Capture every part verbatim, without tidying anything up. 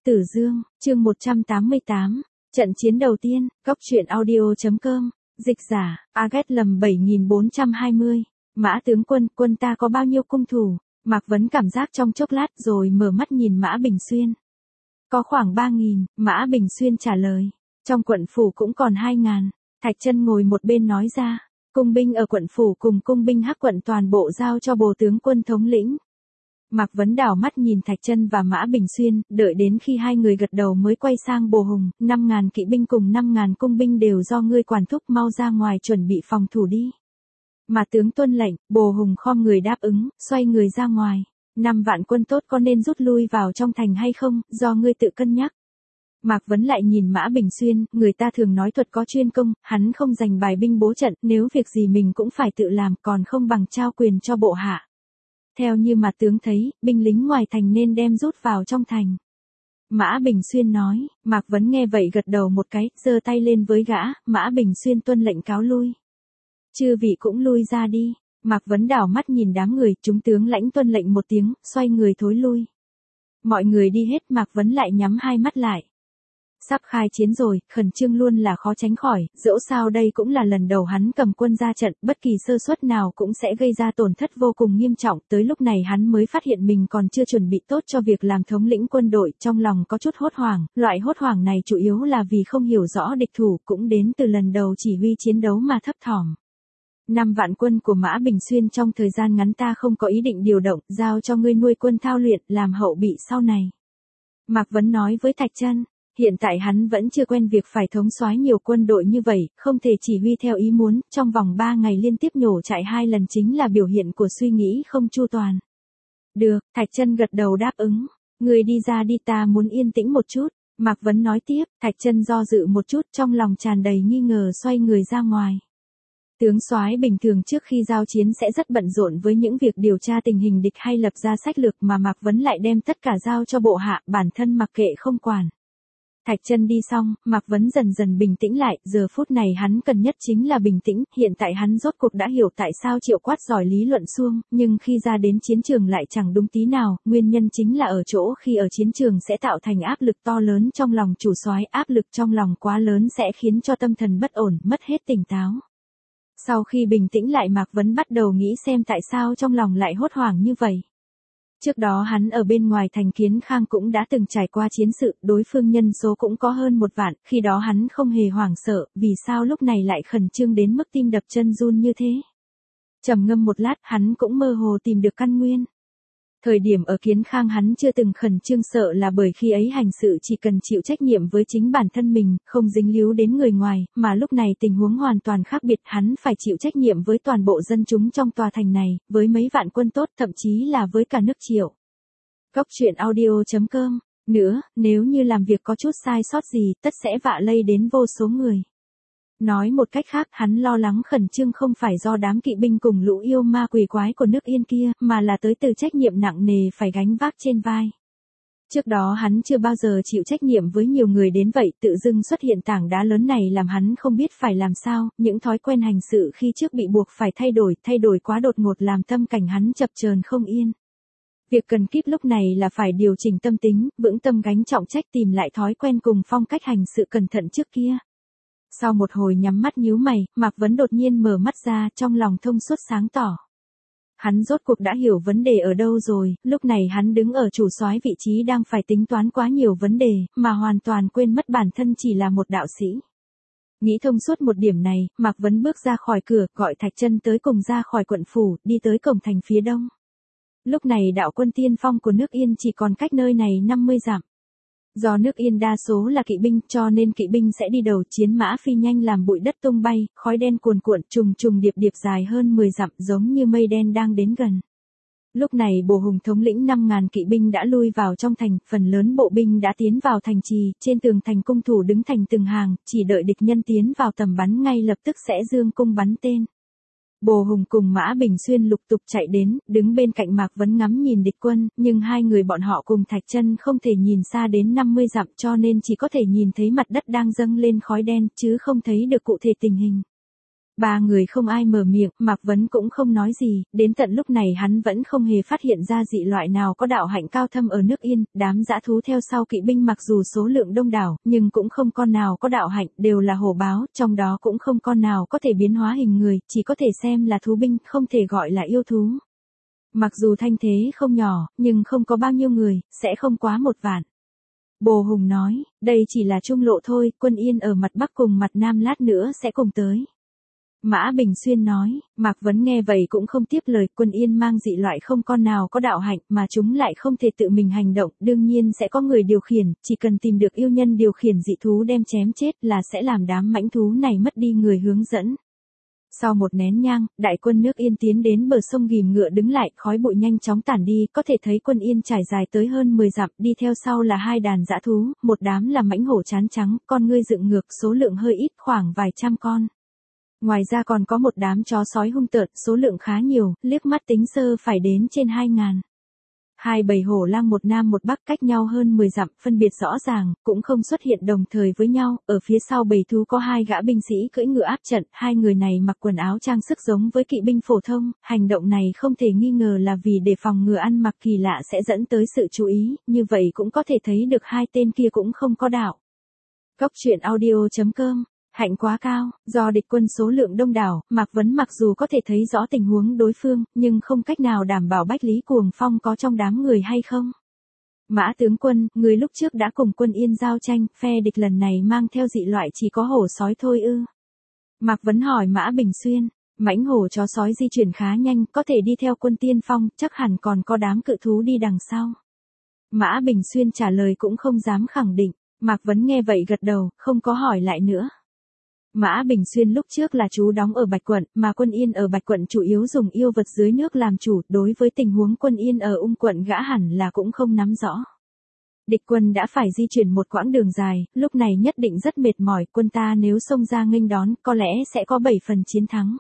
Tử Dương, chương một trăm tám mươi tám, trận chiến đầu tiên, góc truyện audio.com, dịch giả, Agat lầm bảy nghìn bốn trăm hai mươi, Mã tướng quân, quân ta có bao nhiêu cung thủ? Mạc Vấn cảm giác trong chốc lát rồi mở mắt nhìn Mã Bình Xuyên. Có khoảng ba nghìn, Mã Bình Xuyên trả lời. Trong quận phủ cũng còn hai ngàn. Thạch Chân ngồi một bên nói ra, cung binh ở quận phủ cùng cung binh Hắc quận toàn bộ giao cho Bồ tướng quân thống lĩnh. Mạc Vấn đảo mắt nhìn Thạch Chân và Mã Bình Xuyên, đợi đến khi hai người gật đầu mới quay sang Bồ Hùng, năm ngàn kỵ binh cùng năm ngàn cung binh đều do ngươi quản thúc, mau ra ngoài chuẩn bị phòng thủ đi. Mà tướng tuân lệnh, Bồ Hùng khom người đáp ứng, xoay người ra ngoài. Năm vạn quân tốt có nên rút lui vào trong thành hay không, do ngươi tự cân nhắc. Mạc Vấn lại nhìn Mã Bình Xuyên, người ta thường nói thuật có chuyên công, hắn không dành bài binh bố trận, nếu việc gì mình cũng phải tự làm, còn không bằng trao quyền cho bộ hạ. Theo như mà tướng thấy, binh lính ngoài thành nên đem rút vào trong thành. Mã Bình Xuyên nói, Mạc Vấn nghe vậy gật đầu một cái, giơ tay lên với gã, Mã Bình Xuyên tuân lệnh cáo lui. Chư vị cũng lui ra đi. Mạc Vấn đảo mắt nhìn đám người, chúng tướng lãnh tuân lệnh một tiếng, xoay người thối lui. Mọi người đi hết, Mạc Vấn lại nhắm hai mắt lại. Sắp khai chiến rồi, khẩn trương luôn là khó tránh khỏi, dẫu sao đây cũng là lần đầu hắn cầm quân ra trận, bất kỳ sơ suất nào cũng sẽ gây ra tổn thất vô cùng nghiêm trọng, tới lúc này hắn mới phát hiện mình còn chưa chuẩn bị tốt cho việc làm thống lĩnh quân đội, trong lòng có chút hốt hoảng, loại hốt hoảng này chủ yếu là vì không hiểu rõ địch thủ, cũng đến từ lần đầu chỉ huy chiến đấu mà thấp thỏm. Năm vạn quân của Mã Bình Xuyên trong thời gian ngắn ta không có ý định điều động, giao cho ngươi nuôi quân thao luyện, làm hậu bị sau này. Mạc Vấn nói với Thạch Chân. Hiện tại hắn vẫn chưa quen việc phải thống soái nhiều quân đội như vậy, không thể chỉ huy theo ý muốn, trong vòng ba ngày liên tiếp nhổ chạy hai lần chính là biểu hiện của suy nghĩ không chu toàn. Được, Thạch Chân gật đầu đáp ứng. Người đi ra đi, ta muốn yên tĩnh một chút. Mạc Vấn nói tiếp, Thạch Chân do dự một chút, trong lòng tràn đầy nghi ngờ, xoay người ra ngoài. Tướng soái bình thường trước khi giao chiến sẽ rất bận rộn với những việc điều tra tình hình địch hay lập ra sách lược, mà Mạc Vấn lại đem tất cả giao cho bộ hạ, bản thân mặc kệ không quản. Thạch Chân đi xong, Mạc Vấn dần dần bình tĩnh lại, giờ phút này hắn cần nhất chính là bình tĩnh, hiện tại hắn rốt cuộc đã hiểu tại sao Triệu Quát giỏi lý luận suông, nhưng khi ra đến chiến trường lại chẳng đúng tí nào, nguyên nhân chính là ở chỗ khi ở chiến trường sẽ tạo thành áp lực to lớn trong lòng chủ soái, áp lực trong lòng quá lớn sẽ khiến cho tâm thần bất ổn, mất hết tỉnh táo. Sau khi bình tĩnh lại, Mạc Vấn bắt đầu nghĩ xem tại sao trong lòng lại hốt hoảng như vậy. Trước đó hắn ở bên ngoài thành Kiến Khang cũng đã từng trải qua chiến sự, đối phương nhân số cũng có hơn một vạn, khi đó hắn không hề hoảng sợ, vì sao lúc này lại khẩn trương đến mức tim đập chân run như thế. Trầm ngâm một lát, hắn cũng mơ hồ tìm được căn nguyên. Thời điểm ở Kiến Khang hắn chưa từng khẩn trương sợ là bởi khi ấy hành sự chỉ cần chịu trách nhiệm với chính bản thân mình, không dính líu đến người ngoài, mà lúc này tình huống hoàn toàn khác biệt, hắn phải chịu trách nhiệm với toàn bộ dân chúng trong tòa thành này, với mấy vạn quân tốt, thậm chí là với cả nước Triệu. Góc truyện audio.com, nữa, nếu như làm việc có chút sai sót gì, tất sẽ vạ lây đến vô số người. Nói một cách khác, hắn lo lắng khẩn trương không phải do đám kỵ binh cùng lũ yêu ma quỷ quái của nước Yên kia, mà là tới từ trách nhiệm nặng nề phải gánh vác trên vai. Trước đó hắn chưa bao giờ chịu trách nhiệm với nhiều người đến vậy, tự dưng xuất hiện tảng đá lớn này làm hắn không biết phải làm sao, những thói quen hành sự khi trước bị buộc phải thay đổi, thay đổi quá đột ngột làm tâm cảnh hắn chập chờn không yên. Việc cần kíp lúc này là phải điều chỉnh tâm tính, vững tâm gánh trọng trách, tìm lại thói quen cùng phong cách hành sự cẩn thận trước kia. Sau một hồi nhắm mắt nhíu mày, Mạc Vấn đột nhiên mở mắt ra, trong lòng thông suốt sáng tỏ. Hắn rốt cuộc đã hiểu vấn đề ở đâu rồi, lúc này hắn đứng ở chủ soái vị trí đang phải tính toán quá nhiều vấn đề, mà hoàn toàn quên mất bản thân chỉ là một đạo sĩ. Nghĩ thông suốt một điểm này, Mạc Vấn bước ra khỏi cửa, gọi Thạch Chân tới cùng ra khỏi quận phủ, đi tới cổng thành phía đông. Lúc này đạo quân tiên phong của nước Yên chỉ còn cách nơi này năm mươi dặm. Do nước Yên đa số là kỵ binh, cho nên kỵ binh sẽ đi đầu, chiến mã phi nhanh làm bụi đất tung bay, khói đen cuồn cuộn, trùng trùng điệp điệp dài hơn mười dặm, giống như mây đen đang đến gần. Lúc này Bồ Hùng thống lĩnh năm ngàn kỵ binh đã lui vào trong thành, phần lớn bộ binh đã tiến vào thành trì, trên tường thành cung thủ đứng thành từng hàng, chỉ đợi địch nhân tiến vào tầm bắn ngay lập tức sẽ giương cung bắn tên. Bồ Hùng cùng Mã Bình Xuyên lục tục chạy đến, đứng bên cạnh Mạc Vấn ngắm nhìn địch quân, nhưng hai người bọn họ cùng Thạch Chân không thể nhìn xa đến năm mươi dặm, cho nên chỉ có thể nhìn thấy mặt đất đang dâng lên khói đen, chứ không thấy được cụ thể tình hình. Ba người không ai mở miệng, Mạc Vấn cũng không nói gì, đến tận lúc này hắn vẫn không hề phát hiện ra dị loại nào có đạo hạnh cao thâm ở nước Yên, đám dã thú theo sau kỵ binh mặc dù số lượng đông đảo, nhưng cũng không con nào có đạo hạnh, đều là hổ báo, trong đó cũng không con nào có thể biến hóa hình người, chỉ có thể xem là thú binh, không thể gọi là yêu thú. Mặc dù thanh thế không nhỏ, nhưng không có bao nhiêu người, sẽ không quá một vạn. Bồ Hùng nói, đây chỉ là trung lộ thôi, quân Yên ở mặt Bắc cùng mặt Nam lát nữa sẽ cùng tới. Mã Bình Xuyên nói, Mạc Vấn nghe vậy cũng không tiếp lời, quân Yên mang dị loại không con nào có đạo hạnh mà chúng lại không thể tự mình hành động, đương nhiên sẽ có người điều khiển, chỉ cần tìm được yêu nhân điều khiển dị thú đem chém chết là sẽ làm đám mãnh thú này mất đi người hướng dẫn. Sau một nén nhang, đại quân nước Yên tiến đến bờ sông ghìm ngựa đứng lại, khói bụi nhanh chóng tản đi, có thể thấy quân Yên trải dài tới hơn mười dặm, đi theo sau là hai đàn dã thú, một đám là mãnh hổ trán trắng, con ngươi dựng ngược, số lượng hơi ít, khoảng vài trăm con. Ngoài ra còn có một đám chó sói hung tợn, số lượng khá nhiều, liếc mắt tính sơ phải đến trên hai ngàn. Hai bầy hổ lang một nam một bắc cách nhau hơn mười dặm, phân biệt rõ ràng, cũng không xuất hiện đồng thời với nhau, ở phía sau bầy thú có hai gã binh sĩ cưỡi ngựa áp trận, hai người này mặc quần áo trang sức giống với kỵ binh phổ thông, hành động này không thể nghi ngờ là vì để phòng ngừa ăn mặc kỳ lạ sẽ dẫn tới sự chú ý, như vậy cũng có thể thấy được hai tên kia cũng không có đạo. Cốc truyện audio chấm com Hạnh quá cao, do địch quân số lượng đông đảo, Mạc Vấn mặc dù có thể thấy rõ tình huống đối phương, nhưng không cách nào đảm bảo Bách Lý Cuồng Phong có trong đám người hay không. Mã tướng quân, người lúc trước đã cùng quân Yên giao tranh, phe địch lần này mang theo dị loại chỉ có hổ sói thôi ư. Mạc Vấn hỏi Mã Bình Xuyên, mãnh hổ chó sói di chuyển khá nhanh, có thể đi theo quân tiên phong, chắc hẳn còn có đám cự thú đi đằng sau. Mã Bình Xuyên trả lời cũng không dám khẳng định, Mạc Vấn nghe vậy gật đầu, không có hỏi lại nữa. Mã Bình Xuyên lúc trước là trú đóng ở Bạch Quận, mà quân Yên ở Bạch Quận chủ yếu dùng yêu vật dưới nước làm chủ, đối với tình huống quân Yên ở Ung Quận gã hẳn là cũng không nắm rõ. Địch quân đã phải di chuyển một quãng đường dài, lúc này nhất định rất mệt mỏi, quân ta nếu xông ra nghênh đón, có lẽ sẽ có bảy phần chiến thắng.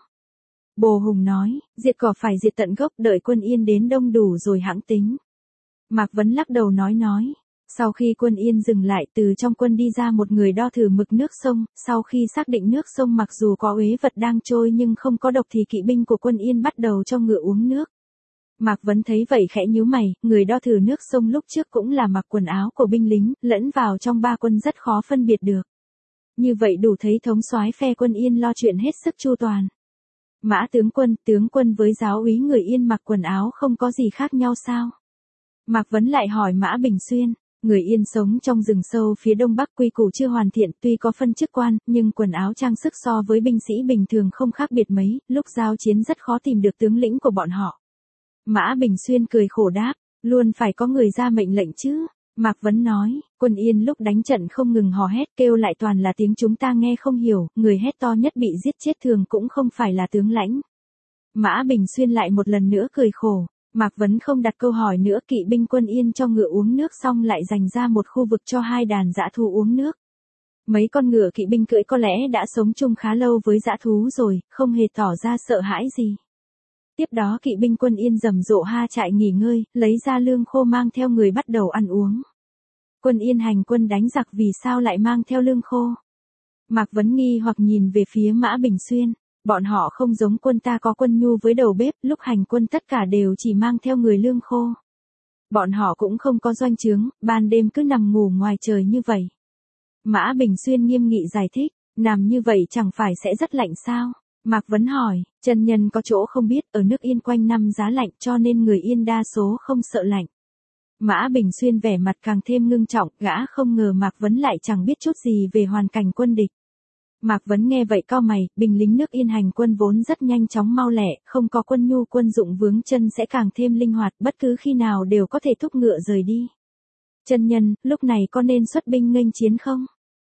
Bồ Hùng nói, diệt cỏ phải diệt tận gốc, đợi quân Yên đến đông đủ rồi hãng tính. Mạc Vấn lắc đầu nói nói. Sau khi quân Yên dừng lại, từ trong quân đi ra một người đo thử mực nước sông, sau khi xác định nước sông mặc dù có uế vật đang trôi nhưng không có độc thì kỵ binh của quân Yên bắt đầu cho ngựa uống nước. Mạc Vấn thấy vậy khẽ nhíu mày, người đo thử nước sông lúc trước cũng là mặc quần áo của binh lính, lẫn vào trong ba quân rất khó phân biệt được. Như vậy đủ thấy thống soái phe quân Yên lo chuyện hết sức chu toàn. Mã tướng quân, tướng quân với giáo úy người Yên mặc quần áo không có gì khác nhau sao? Mạc Vấn lại hỏi Mã Bình Xuyên. Người Yên sống trong rừng sâu phía đông bắc, quy củ chưa hoàn thiện, tuy có phân chức quan, nhưng quần áo trang sức so với binh sĩ bình thường không khác biệt mấy, lúc giao chiến rất khó tìm được tướng lĩnh của bọn họ. Mã Bình Xuyên cười khổ đáp, luôn phải có người ra mệnh lệnh chứ. Mạc Vấn nói, quân Yên lúc đánh trận không ngừng hò hét, kêu lại toàn là tiếng chúng ta nghe không hiểu, người hét to nhất bị giết chết thường cũng không phải là tướng lãnh. Mã Bình Xuyên lại một lần nữa cười khổ. Mạc Vấn không đặt câu hỏi nữa, kỵ binh quân Yên cho ngựa uống nước xong lại dành ra một khu vực cho hai đàn dã thú uống nước. Mấy con ngựa kỵ binh cưỡi có lẽ đã sống chung khá lâu với dã thú rồi, không hề tỏ ra sợ hãi gì. Tiếp đó kỵ binh quân Yên rầm rộ ha trại nghỉ ngơi, lấy ra lương khô mang theo người bắt đầu ăn uống. Quân Yên hành quân đánh giặc vì sao lại mang theo lương khô? Mạc Vấn nghi hoặc nhìn về phía Mã Bình Xuyên. Bọn họ không giống quân ta có quân nhu với đầu bếp, lúc hành quân tất cả đều chỉ mang theo người lương khô. Bọn họ cũng không có doanh trướng, ban đêm cứ nằm ngủ ngoài trời như vậy. Mã Bình Xuyên nghiêm nghị giải thích, nằm như vậy chẳng phải sẽ rất lạnh sao? Mạc Vấn hỏi, chân nhân có chỗ không biết, ở nước Yên quanh năm giá lạnh cho nên người Yên đa số không sợ lạnh. Mã Bình Xuyên vẻ mặt càng thêm ngưng trọng, gã không ngờ Mạc Vấn lại chẳng biết chút gì về hoàn cảnh quân địch. Mạc Vấn nghe vậy cau mày, binh lính nước Yên hành quân vốn rất nhanh chóng mau lẹ, không có quân nhu quân dụng vướng chân sẽ càng thêm linh hoạt, bất cứ khi nào đều có thể thúc ngựa rời đi. Chân nhân, lúc này có nên xuất binh nghênh chiến không?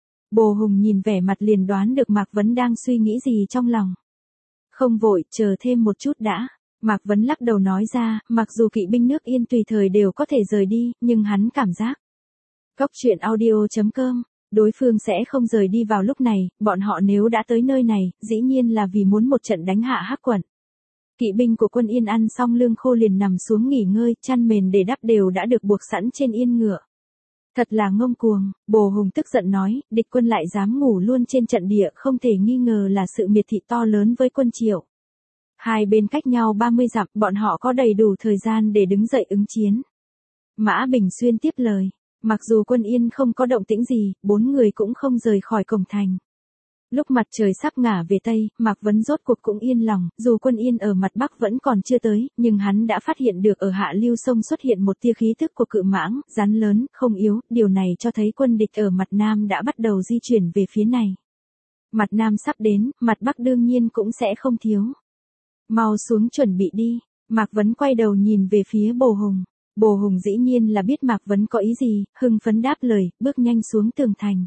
Bồ Hùng nhìn vẻ mặt liền đoán được Mạc Vấn đang suy nghĩ gì trong lòng. Không vội, chờ thêm một chút đã. Mạc Vấn lắc đầu nói ra, mặc dù kỵ binh nước Yên tùy thời đều có thể rời đi, nhưng hắn cảm giác. Cốc truyện audio chấm com Đối phương sẽ không rời đi vào lúc này, bọn họ nếu đã tới nơi này, dĩ nhiên là vì muốn một trận đánh hạ Hắc Quận. Kỵ binh của quân Yên ăn xong lương khô liền nằm xuống nghỉ ngơi, chăn mền để đắp đều đã được buộc sẵn trên yên ngựa. Thật là ngông cuồng, Bồ Hùng tức giận nói, địch quân lại dám ngủ luôn trên trận địa, không thể nghi ngờ là sự miệt thị to lớn với quân Triệu. Hai bên cách nhau ba mươi dặm, bọn họ có đầy đủ thời gian để đứng dậy ứng chiến. Mã Bình Xuyên tiếp lời, mặc dù quân Yên không có động tĩnh gì, bốn người cũng không rời khỏi cổng thành. Lúc mặt trời sắp ngả về Tây, Mạc Vấn rốt cuộc cũng yên lòng, dù quân Yên ở mặt Bắc vẫn còn chưa tới, nhưng hắn đã phát hiện được ở hạ lưu sông xuất hiện một tia khí thức của cự mãng, rắn lớn, không yếu, điều này cho thấy quân địch ở mặt Nam đã bắt đầu di chuyển về phía này. Mặt Nam sắp đến, mặt Bắc đương nhiên cũng sẽ không thiếu. Mau xuống chuẩn bị đi, Mạc Vấn quay đầu nhìn về phía Bồ Hùng. Bồ Hùng dĩ nhiên là biết Mạc Vấn có ý gì, hưng phấn đáp lời, bước nhanh xuống tường thành.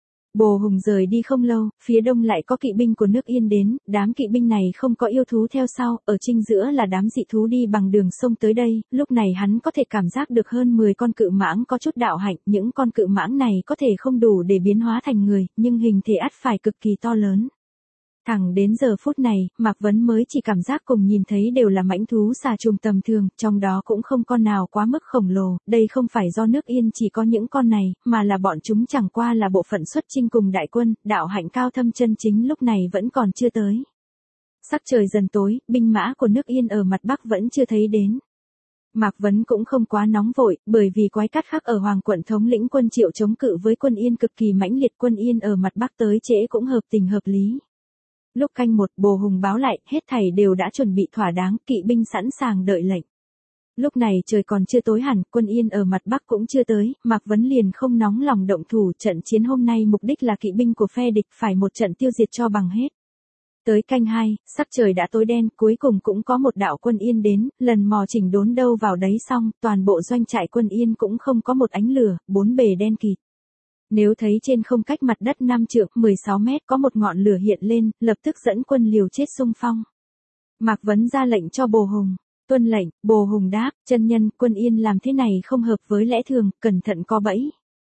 Bồ Hùng rời đi không lâu, phía đông lại có kỵ binh của nước Yên đến, đám kỵ binh này không có yêu thú theo sau, ở chính giữa là đám dị thú đi bằng đường sông tới đây, lúc này hắn có thể cảm giác được hơn mười con cự mãng có chút đạo hạnh, những con cự mãng này có thể không đủ để biến hóa thành người, nhưng hình thể ắt phải cực kỳ to lớn. Thẳng đến giờ phút này, Mạc Vấn mới chỉ cảm giác cùng nhìn thấy đều là mãnh thú xà trùng tầm thường, trong đó cũng không con nào quá mức khổng lồ, đây không phải do nước Yên chỉ có những con này, mà là bọn chúng chẳng qua là bộ phận xuất chinh cùng đại quân, đạo hạnh cao thâm chân chính lúc này vẫn còn chưa tới. Sắc trời dần tối, binh mã của nước Yên ở mặt Bắc vẫn chưa thấy đến. Mạc Vấn cũng không quá nóng vội, bởi vì quái cát khắc ở Hoàng quận thống lĩnh quân Triệu chống cự với quân Yên cực kỳ mãnh liệt, quân Yên ở mặt Bắc tới trễ cũng hợp tình hợp lý. Lúc canh một, Bồ Hùng báo lại, hết thảy đều đã chuẩn bị thỏa đáng, kỵ binh sẵn sàng đợi lệnh. Lúc này trời còn chưa tối hẳn, quân Yên ở mặt Bắc cũng chưa tới, Mạc Vấn liền không nóng lòng động thủ, trận chiến hôm nay mục đích là kỵ binh của phe địch phải một trận tiêu diệt cho bằng hết. Tới canh hai, sắc trời đã tối đen, cuối cùng cũng có một đạo quân Yên đến, lần mò chỉnh đốn đâu vào đấy xong, toàn bộ doanh trại quân Yên cũng không có một ánh lửa, bốn bề đen kịt. Nếu thấy trên không cách mặt đất năm trượng, mười sáu mét có một ngọn lửa hiện lên, lập tức dẫn quân liều chết xung phong. Mạc Vấn ra lệnh cho Bồ Hùng. Tuân lệnh, Bồ Hùng đáp, chân nhân, quân Yên làm thế này không hợp với lẽ thường, cẩn thận có bẫy.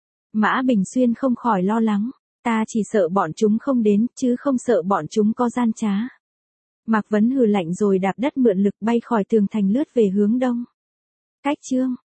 Mã Bình Xuyên không khỏi lo lắng, ta chỉ sợ bọn chúng không đến, chứ không sợ bọn chúng có gian trá. Mạc Vấn hừ lạnh rồi đạp đất mượn lực bay khỏi tường thành lướt về hướng đông. Cách chương